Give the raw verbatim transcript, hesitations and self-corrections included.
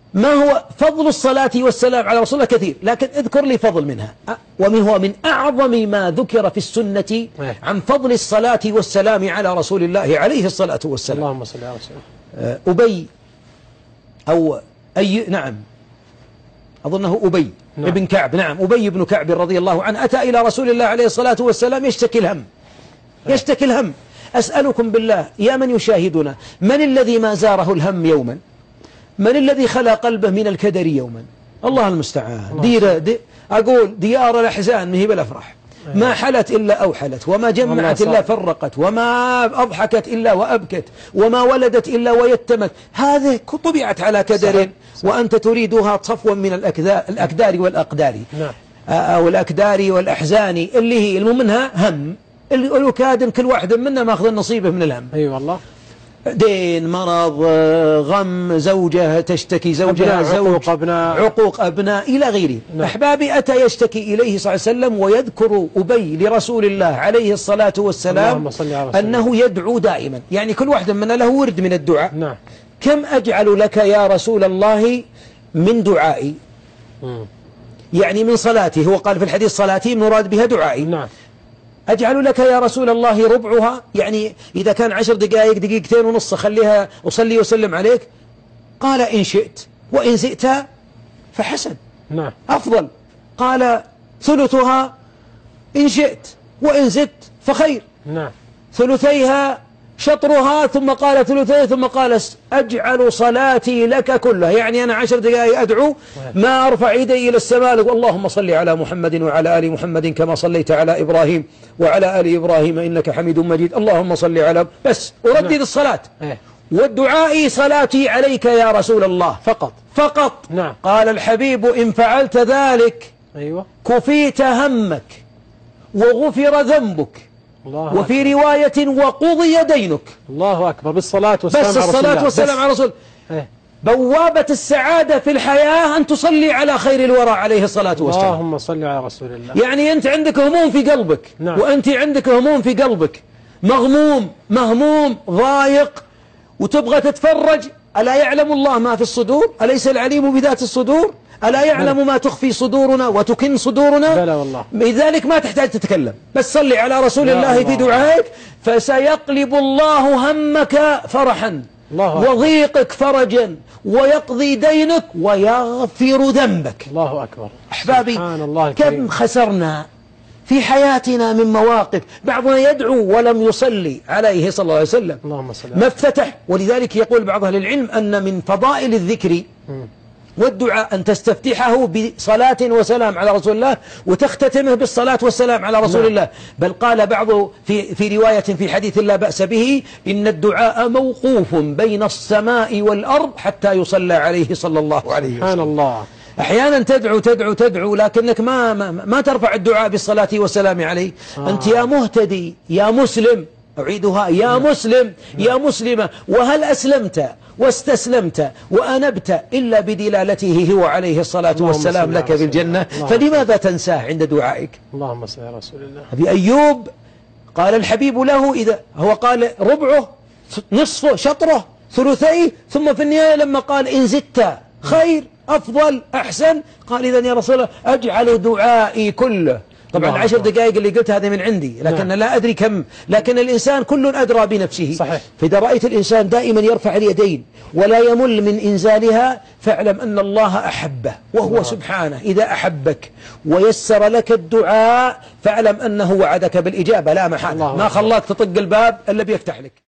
ما هو فضل الصلاة والسلام على رسول الله كثير، لكن اذكر لي فضل منها، ومن هو من أعظم ما ذكر في السنة عن فضل الصلاة والسلام على رسول الله عليه الصلاة والسلام. اللهم صل على رسول الله. أبي أو أي نعم أظنه أبي نعم. ابن كعب، نعم أبي بن كعب رضي الله عنه أتى إلى رسول الله عليه الصلاة والسلام يشتكي الهم، يشتكي الهم. أسألكم بالله يا من يشاهدنا، من الذي ما زاره الهم يوما؟ من الذي خلى قلبه من الكدر يوما؟ الله المستعان. دير دي أقول ديار الأحزان مهي بالأفراح، ما حلت إلا أوحلت، وما جمعت إلا فرقت، وما أضحكت إلا وأبكت، وما ولدت إلا ويتمت. هذه طبعت على كدر، وأنت تريدها صفوا من الأكدار والأقدار أو الأكدار والأحزان اللي هي المهم منها هم، اللي يقولوا كادم كل واحد منا ماخذ نصيبه من الهم. أي أيوة والله. دين، مرض، غم، زوجة تشتكي زوجها، زوج، عقوق أبناء، عقوق أبناء إلى غيره. نعم. أحبابي أتى يشتكي إليه صلى الله عليه وسلم ويذكر أبي لرسول الله عليه الصلاة والسلام أنه يدعو دائما، يعني كل واحد منا له ورد من الدعاء. نعم. كم أجعل لك يا رسول الله من دعائي؟ م. يعني من صلاتي، هو قال في الحديث صلاتي مراد بها دعائي. نعم. أجعل لك يا رسول الله ربعها، يعني إذا كان عشر دقائق دقيقتين ونص خليها أصلي وسلم عليك. قال إن شئت، وإن زئت فحسن. نعم. أفضل. قال ثلثها إن شئت، وإن زدت فخير. نعم. ثلثيها شطرها، ثم قال ثلثي، ثم قال أجعل صلاتي لك كلها، يعني أنا عشر دقائق أدعو ما أرفع يدي إلى السماء اللهم صل على محمد وعلى آل محمد كما صليت على إبراهيم وعلى آل إبراهيم إنك حميد مجيد، اللهم صل على، بس أردد نعم. الصلاة والدعاء صلاتي عليك يا رسول الله فقط فقط. نعم. قال الحبيب إن فعلت ذلك أيوة. كفيت همك وغفر ذنبك، الله وفي أكبر. رواية وقضي دينك. الله أكبر. بالصلاة والسلام بس الصلاة والسلام على رسول الله. بوابة السعادة في الحياة أن تصلي على خير الورى عليه الصلاة والسلام. اللهم صل على رسول الله. يعني أنت عندك هموم في قلبك. نعم. وأنت عندك هموم في قلبك، مغموم مهموم ضايق وتبغى تتفرج. ألا يعلم الله ما في الصدور؟ أليس العليم بذات الصدور؟ ألا يعلم بلى. ما تخفي صدورنا وتكن صدورنا؟ بلى والله. لذلك ما تحتاج تتكلم، بس صلي على رسول الله, الله في دعائك، فسيقلب الله همك فرحا الله وضيقك فرجا ويقضي دينك ويغفر ذنبك. الله أكبر. أحبابي سبحان الله كم الكريم. خسرنا في حياتنا من مواقف، بعضنا يدعو ولم يصلي عليه صلى الله عليه وسلم. اللهم صل. ما افتتح. ولذلك يقول بعض أهل العلم أن من فضائل الذكر م. والدعاء أن تستفتحه بصلاة وسلام على رسول الله وتختتمه بالصلاة والسلام على رسول الله. بل قال بعض في, في رواية في حديث لا بأس به إن الدعاء موقوف بين السماء والأرض حتى يصلى عليه صلى الله عليه وسلم. سبحان الله. أحيانا تدعو تدعو تدعو لكنك ما, ما, ما ترفع الدعاء بالصلاة والسلام عليه. آه. أنت يا مهتدي يا مسلم، أعيدها يا مسلم يا مسلمة، وهل أسلمت واستسلمت وأنبت إلا بدلالته هو عليه الصلاة والسلام لك بالجنة؟ فلماذا تنساه عند دعائك؟ اللهم صل على رسول الله. أبي أيوب قال الحبيب له إذا هو قال ربعه نصفه شطره ثلثيه، ثم في النهاية لما قال إن زدت خير أفضل أحسن، قال إذن يا رسول الله أجعل دعائي كله. طبعا عشر دقائق اللي قلت هذه من عندي، لكن نعم. لا أدري كم، لكن الإنسان كل أدرى بنفسه. صحيح. فإذا رأيت الإنسان دائما يرفع اليدين ولا يمل من إنزالها فاعلم أن الله أحبه، وهو الله سبحانه إذا أحبك ويسر لك الدعاء فاعلم أنه وعدك بالإجابة لا محالة، ما خلاك تطق الباب إلا بيفتح لك.